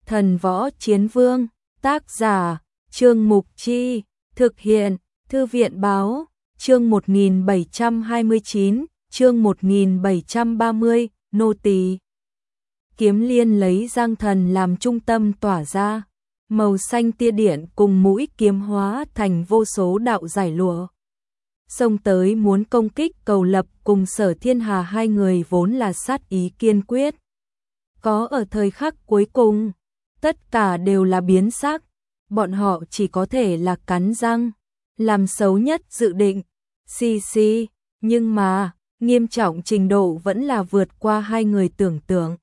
Thần võ chiến vương, tác giả, Trương Mục Chi, thực hiện, Thư viện báo, chương 1729, chương 1730, nô tỳ. Kiếm liên lấy Giang Thần làm trung tâm tỏa ra, màu xanh tia điện cùng mũi kiếm hóa thành vô số đạo giải lụa. Xông tới muốn công kích Cầu Lập cùng Sở Thiên Hà, hai người vốn là sát ý kiên quyết. Có ở thời khắc cuối cùng, tất cả đều là biến sắc, bọn họ chỉ có thể là cắn răng, làm xấu nhất dự định. Xì, nhưng mà, nghiêm trọng trình độ vẫn là vượt qua hai người tưởng tượng.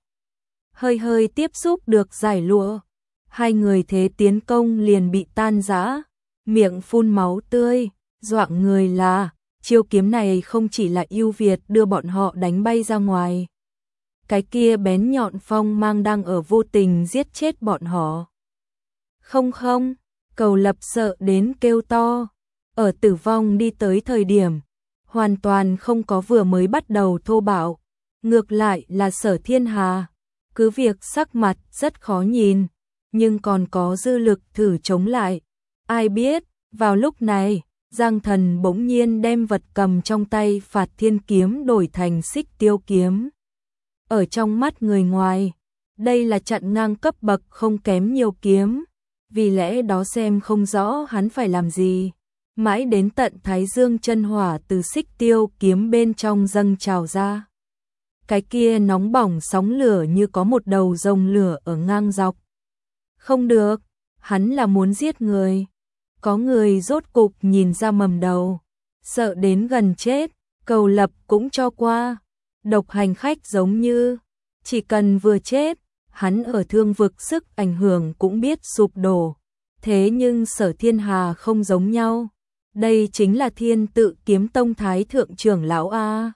Hơi tiếp xúc được giải lụa, hai người thế tiến công liền bị tan rã, miệng phun máu tươi, doạng người là, chiêu kiếm này không chỉ là ưu việt đưa bọn họ đánh bay ra ngoài. Cái kia bén nhọn phong mang đang ở vô tình giết chết bọn họ. Không, Cầu Lập sợ đến kêu to, ở tử vong đi tới thời điểm, hoàn toàn không có vừa mới bắt đầu thô bạo, ngược lại là Sở Thiên Hà, cứ việc sắc mặt rất khó nhìn, nhưng còn có dư lực thử chống lại. Ai biết, vào lúc này, Giang Thần bỗng nhiên đem vật cầm trong tay Phạt Thiên kiếm đổi thành Xích Tiêu kiếm. Ở trong mắt người ngoài, đây là chặn ngang cấp bậc không kém nhiều kiếm, vì lẽ đó xem không rõ hắn phải làm gì. Mãi đến tận Thái Dương chân hỏa từ Xích Tiêu kiếm bên trong dâng trào ra. Cái kia nóng bỏng sóng lửa như có một đầu rồng lửa ở ngang dọc. Không được, hắn là muốn giết người. Có người rốt cục nhìn ra mầm đầu, sợ đến gần chết, Cầu Lập cũng cho qua. Độc hành khách giống như, chỉ cần vừa chết, hắn ở thương vực sức ảnh hưởng cũng biết sụp đổ. Thế nhưng Sở Thiên Hà không giống nhau. Đây chính là Thiên Tự Kiếm Tông Thái Thượng trưởng lão A.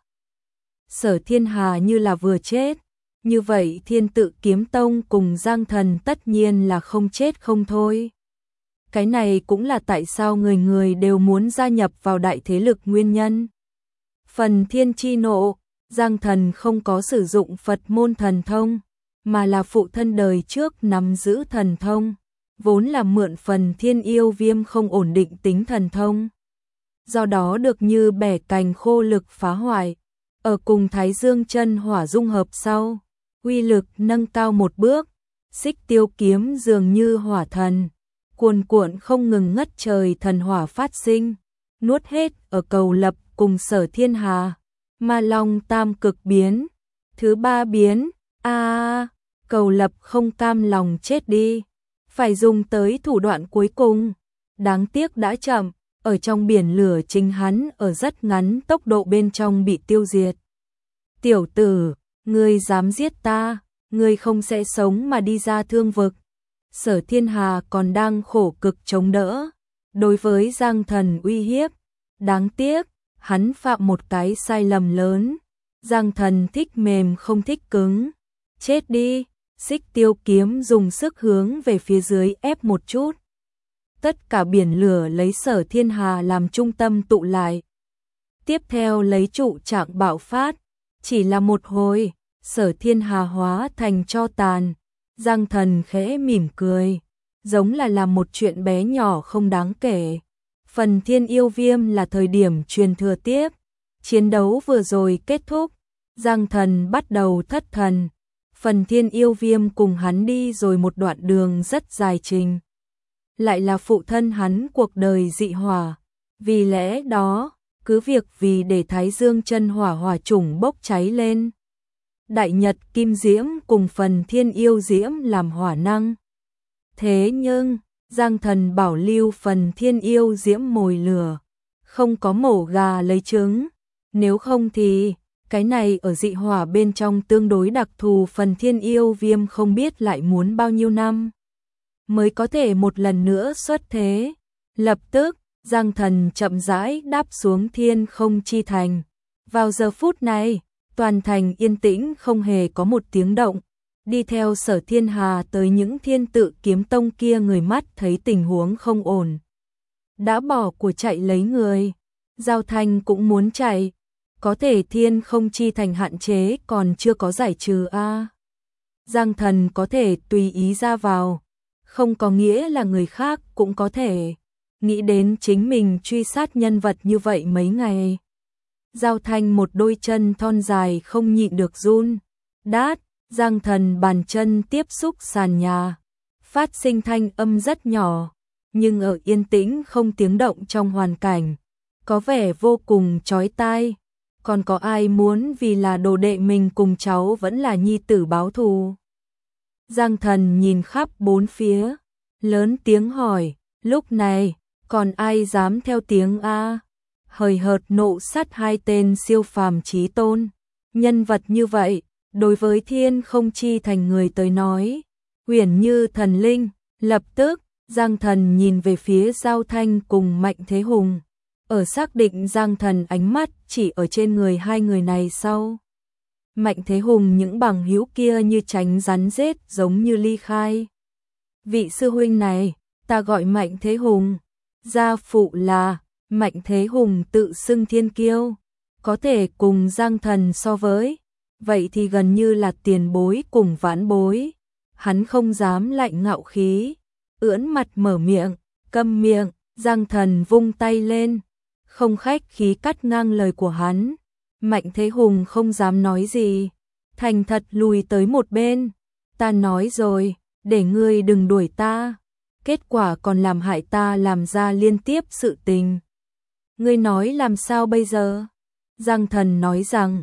Sở Thiên Hà như là vừa chết, như vậy Thiên Tự Kiếm Tông cùng Giang Thần tất nhiên là không chết không thôi. Cái này cũng là tại sao người người đều muốn gia nhập vào đại thế lực nguyên nhân. Phần thiên chi nộ, Giang Thần không có sử dụng Phật môn thần thông, mà là phụ thân đời trước nắm giữ thần thông, vốn là mượn phần thiên yêu viêm không ổn định tính thần thông. Do đó được như bẻ cành khô lực phá hoại, ở cùng Thái Dương chân hỏa dung hợp sau, uy lực nâng cao một bước. Xích Tiêu kiếm dường như hỏa thần, cuồn cuộn không ngừng ngất trời, thần hỏa phát sinh, nuốt hết ở Cầu Lập cùng Sở Thiên Hà. Ma Long tam cực biến, thứ ba biến, Cầu Lập không cam lòng chết đi, phải dùng tới thủ đoạn cuối cùng, đáng tiếc đã chậm, ở trong biển lửa chính hắn ở rất ngắn tốc độ bên trong bị tiêu diệt. Tiểu tử, ngươi dám giết ta, ngươi không sẽ sống mà đi ra thương vực. Sở Thiên Hà còn đang khổ cực chống đỡ, đối với Giang Thần uy hiếp, đáng tiếc, hắn phạm một cái sai lầm lớn. Giang Thần thích mềm không thích cứng. Chết đi, Xích Tiêu kiếm dùng sức hướng về phía dưới ép một chút. Tất cả biển lửa lấy Sở Thiên Hà làm trung tâm tụ lại. Tiếp theo lấy trụ trạng bạo phát, chỉ là một hồi, Sở Thiên Hà hóa thành tro tàn. Giang Thần khẽ mỉm cười, giống là làm một chuyện bé nhỏ không đáng kể. Phần thiên yêu viêm là thời điểm truyền thừa tiếp. Chiến đấu vừa rồi kết thúc, Giang Thần bắt đầu thất thần. Phần thiên yêu viêm cùng hắn đi rồi một đoạn đường rất dài trình. Lại là phụ thân hắn cuộc đời dị hỏa. Vì lẽ đó, cứ việc vì để Thái Dương chân hỏa hỏa chủng bốc cháy lên. Đại Nhật kim diễm cùng phần thiên yêu diễm làm hỏa năng. Thế nhưng, Giang Thần bảo lưu phần thiên yêu diễm mồi lửa, không có mổ gà lấy trứng, nếu không thì, cái này ở dị hỏa bên trong tương đối đặc thù, phần thiên yêu viêm không biết lại muốn bao nhiêu năm mới có thể một lần nữa xuất thế. Lập tức, Giang Thần chậm rãi đáp xuống Thiên Không Chi Thành. Vào giờ phút này, toàn thành yên tĩnh không hề có một tiếng động. Đi theo Sở Thiên Hà tới những Thiên Tự Kiếm Tông kia, người mắt thấy tình huống không ổn, đã bỏ của chạy lấy người. Giao Thanh cũng muốn chạy, có thể Thiên Không Chi Thành hạn chế còn chưa có giải trừ Giang Thần có thể tùy ý ra vào, không có nghĩa là người khác cũng có thể. Nghĩ đến chính mình truy sát nhân vật như vậy mấy ngày. Giao Thanh một đôi chân thon dài không nhịn được run. Đát, Giang Thần bàn chân tiếp xúc sàn nhà. Phát sinh thanh âm rất nhỏ, nhưng ở yên tĩnh không tiếng động trong hoàn cảnh, có vẻ vô cùng chói tai. Còn có ai muốn vì là đồ đệ mình cùng cháu vẫn là nhi tử báo thù? Giang Thần nhìn khắp bốn phía, lớn tiếng hỏi, lúc này, còn ai dám theo tiếng a? Hời hợt nộ sát hai tên siêu phàm chí tôn. Nhân vật như vậy, đối với thiên không chi thành người tới nói, uyển như thần linh. Lập tức, Giang Thần nhìn về phía Giao Thanh cùng Mạnh Thế Hùng. Ở xác định Giang Thần ánh mắt chỉ ở trên người hai người này sau. Mạnh Thế Hùng những bằng hữu kia như tránh rắn rết giống như ly khai. Vị sư huynh này, ta gọi Mạnh Thế Hùng. Gia phụ là Mạnh Thế Hùng tự xưng thiên kiêu. Có thể cùng Giang Thần so với. Vậy thì gần như là tiền bối cùng vãn bối. Hắn không dám lạnh ngạo khí. Ưỡn mặt mở miệng, câm miệng. Giang Thần vung tay lên. Không khách khí cắt ngang lời của hắn. Mạnh Thế Hùng không dám nói gì, thành thật lùi tới một bên. Ta nói rồi, để ngươi đừng đuổi ta. Kết quả còn làm hại ta làm ra liên tiếp sự tình. Ngươi nói làm sao bây giờ? Giang Thần nói rằng,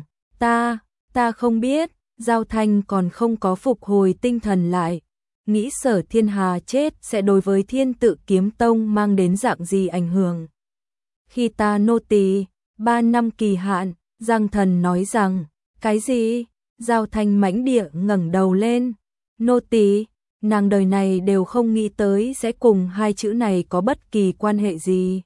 ta không biết. Giao Thanh còn không có phục hồi tinh thần lại. Nghĩ Sở Thiên Hà chết sẽ đối với Thiên Tự Kiếm Tông mang đến dạng gì ảnh hưởng. Khi ta nô tỳ 3 năm kỳ hạn, Giang Thần nói rằng, cái gì? Giao Thanh mãnh địa ngẩng đầu lên. Nô tỳ, nàng đời này đều không nghĩ tới sẽ cùng hai chữ này có bất kỳ quan hệ gì.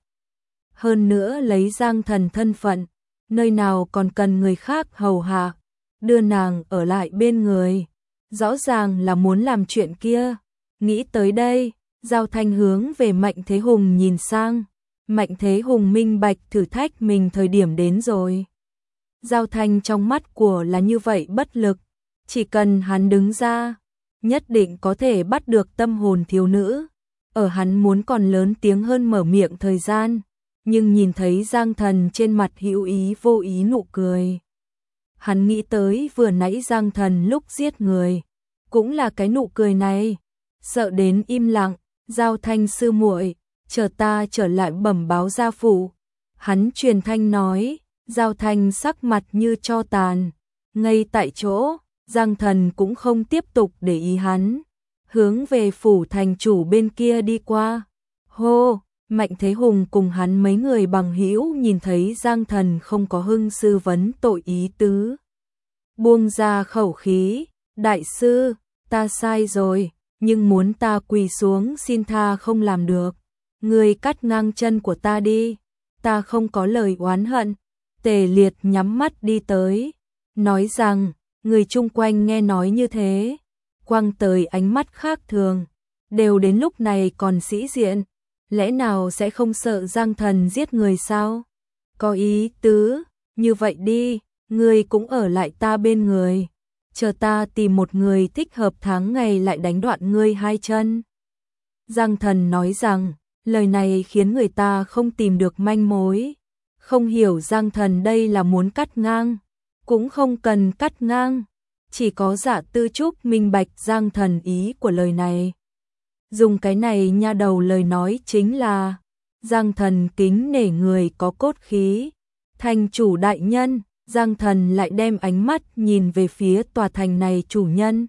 Hơn nữa lấy Giang Thần thân phận, nơi nào còn cần người khác hầu hạ, đưa nàng ở lại bên người. Rõ ràng là muốn làm chuyện kia. Nghĩ tới đây, Giao Thanh hướng về Mạnh Thế Hùng nhìn sang. Mạnh Thế Hùng minh bạch thử thách mình thời điểm đến rồi. Giao Thanh trong mắt của là như vậy bất lực, chỉ cần hắn đứng ra, nhất định có thể bắt được tâm hồn thiếu nữ. Ở hắn muốn còn lớn tiếng hơn mở miệng thời gian, nhưng nhìn thấy Giang Thần trên mặt hữu ý vô ý nụ cười. Hắn nghĩ tới vừa nãy Giang Thần lúc giết người, cũng là cái nụ cười này, sợ đến im lặng. Giao Thanh sư muội, chờ ta trở lại bẩm báo gia phụ. Hắn truyền thanh nói. Giao Thanh sắc mặt như tro tàn, ngay tại chỗ. Giang Thần cũng không tiếp tục để ý hắn, hướng về phủ thành chủ bên kia đi qua. Hô, Mạnh Thế Hùng cùng hắn mấy người bằng hữu nhìn thấy Giang Thần không có hưng sư vấn tội ý tứ, buông ra khẩu khí. Đại sư, ta sai rồi, nhưng muốn ta quỳ xuống xin tha không làm được. Ngươi cắt ngang chân của ta đi, ta không có lời oán hận. Tề Liệt nhắm mắt đi tới, nói rằng, người chung quanh nghe nói như thế, quăng tới ánh mắt khác thường, đều đến lúc này còn sĩ diện, lẽ nào sẽ không sợ Giang Thần giết người sao? Có ý tứ, như vậy đi, ngươi cũng ở lại ta bên người, chờ ta tìm một người thích hợp tháng ngày lại đánh đoạn ngươi hai chân. Giang Thần nói rằng, lời này khiến người ta không tìm được manh mối. Không hiểu Giang Thần đây là muốn cắt ngang, cũng không cần cắt ngang, chỉ có Dạ Tư Trúc minh bạch Giang Thần ý của lời này. Dùng cái này nha đầu lời nói chính là, Giang Thần kính nể người có cốt khí. Thành chủ đại nhân, Giang Thần lại đem ánh mắt nhìn về phía tòa thành này chủ nhân.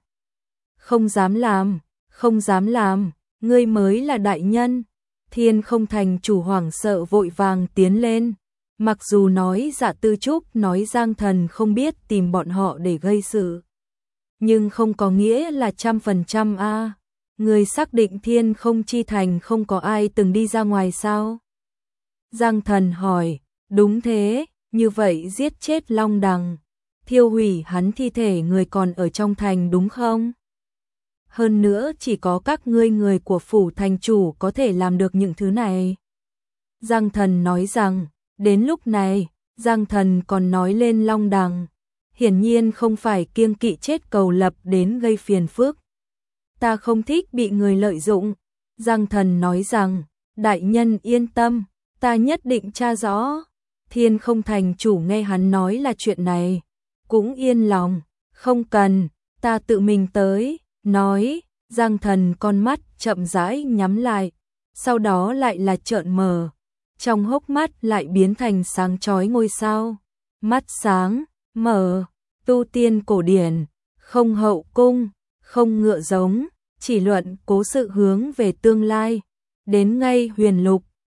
Không dám làm, không dám làm, ngươi mới là đại nhân. Thiên Không thành chủ hoảng sợ vội vàng tiến lên. Mặc dù nói Dạ Tư Trúc nói Giang Thần không biết tìm bọn họ để gây sự, nhưng không có nghĩa là 100% a. Người xác định Thiên Không chi thành không có ai từng đi ra ngoài sao? Giang Thần hỏi, đúng thế, như vậy giết chết Long Đằng, thiêu hủy hắn thi thể người còn ở trong thành đúng không? Hơn nữa chỉ có các ngươi người của phủ thành chủ có thể làm được những thứ này. Giang Thần nói rằng, đến lúc này, Giang Thần còn nói lên Long Đằng. hiển nhiên không phải kiêng kỵ chết cầu lập đến gây phiền phức. Ta không thích bị người lợi dụng. Giang Thần nói rằng, đại nhân yên tâm, ta nhất định tra rõ. Thiên Không thành chủ nghe hắn nói là chuyện này, cũng yên lòng, không cần, ta tự mình tới, nói. Giang Thần con mắt chậm rãi nhắm lại, sau đó lại là trợn mở, trong hốc mắt lại biến thành sáng chói ngôi sao. Mắt sáng, mở, tu tiên cổ điển, không hậu cung, không ngựa giống, chỉ luận cố sự hướng về tương lai. Đến ngay huyền lục,